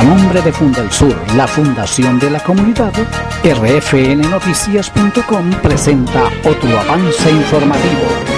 nombre de Fundelsur, la fundación de la comunidad, rfnnoticias.com presenta otro avance informativo.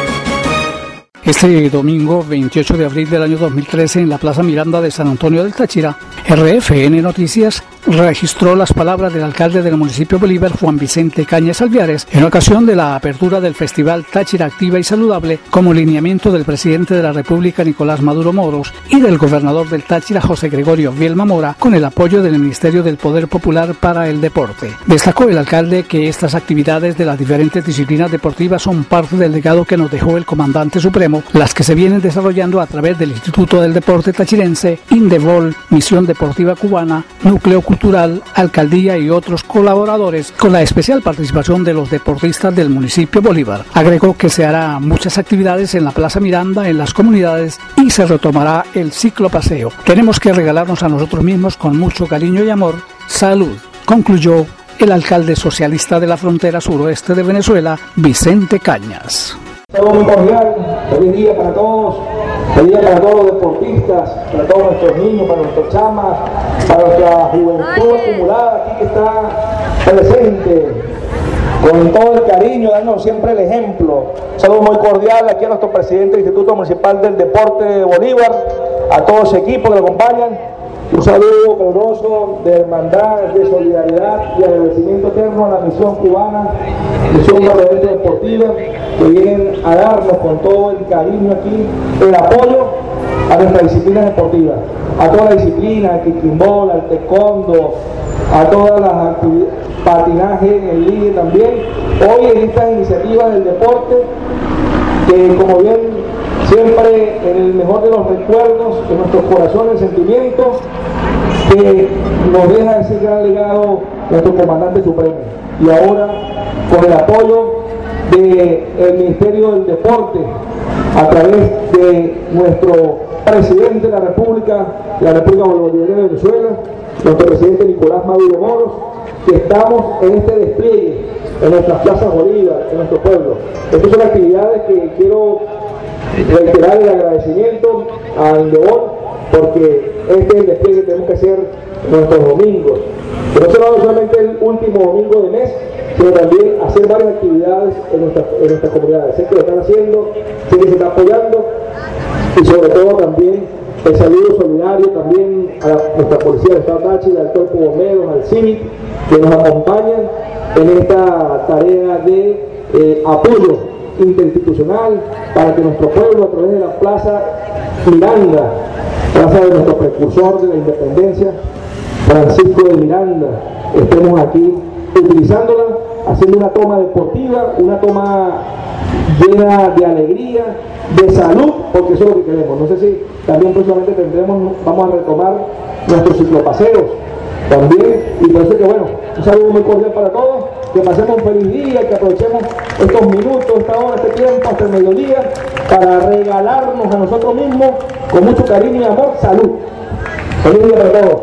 Este domingo 28 de abril del año 2013 en la Plaza Miranda de San Antonio del Táchira, RFN Noticias registró las palabras del alcalde del municipio Bolívar, Juan Vicente Cañas Alviares, en ocasión de la apertura del Festival Táchira Activa y Saludable, como lineamiento del presidente de la República, Nicolás Maduro Moros, y del gobernador del Táchira, José Gregorio Vielma Mora, con el apoyo del Ministerio del Poder Popular para el Deporte. Destacó el alcalde que estas actividades de las diferentes disciplinas deportivas son parte del legado que nos dejó el comandante supremo, las que se vienen desarrollando a través del Instituto del Deporte Tachirense, Indebol, Misión Deportiva Cubana, Núcleo Cultural, Alcaldía y otros colaboradores, con la especial participación de los deportistas del municipio Bolívar. Agregó que se hará muchas actividades en la Plaza Miranda, en las comunidades, y se retomará el ciclo paseo. Tenemos que regalarnos a nosotros mismos con mucho cariño y amor. Salud, concluyó el alcalde socialista de la frontera suroeste de Venezuela, Vicente Cañas. Saludos muy cordial, feliz día para todos, feliz día para todos los deportistas, para todos nuestros niños, para nuestros chamas, para nuestra juventud acumulada aquí que está presente, con todo el cariño, dándonos siempre el ejemplo. Saludos muy cordial aquí a nuestro presidente del Instituto Municipal del Deporte de Bolívar, a todo ese equipo que lo acompañan. Un saludo caluroso de hermandad, de solidaridad y agradecimiento eterno a la misión cubana, misión Barredera Deportiva, que vienen a darnos con todo el cariño aquí el apoyo a nuestras disciplinas deportivas, a todas las disciplinas, al kickimball, al taekwondo, a todas las actividades, patinaje en el ligue también. Hoy en estas iniciativas del deporte, que como bien siempre en el mejor de los recuerdos, en nuestros corazones, sentimientos, que nos deja ese gran legado nuestro comandante supremo. Y ahora, con el apoyo del Ministerio del Deporte, a través de nuestro presidente de la República Bolivariana de Venezuela, nuestro presidente Nicolás Maduro Moros, que estamos en este despliegue en nuestras plazas Bolívar, en nuestro pueblo. Estas son actividades que quiero reiterar el agradecimiento a Indebol, porque este es el despliegue que tenemos que hacer nuestros domingos, que no será solamente el último domingo de mes, sino también hacer varias actividades en nuestras comunidades. Sé que lo están haciendo, sé que se está apoyando, y sobre todo también el saludo solidario también a nuestra policía del Estado Táchira, al cuerpo de bomberos, al CIVIC, que nos acompañan en esta tarea de apoyo interinstitucional para que nuestro pueblo, a través de la Plaza Miranda, plaza de nuestro precursor de la independencia, Francisco de Miranda, estemos aquí utilizándola, haciendo una toma deportiva, una toma llena de alegría, de salud, porque eso es lo que queremos. No sé si también próximamente vamos a retomar nuestros ciclopaseos también, y por eso que bueno, un saludo muy cordial para todos, que pasemos un feliz día, que aprovechemos estos minutos, esta hora, este tiempo, hasta el mediodía, para regalarnos a nosotros mismos, con mucho cariño y amor, salud. Feliz día para todos.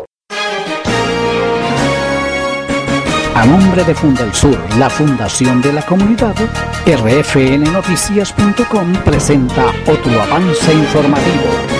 A nombre de Fundelsur, la fundación de la comunidad, rfnnoticias.com presenta otro avance informativo.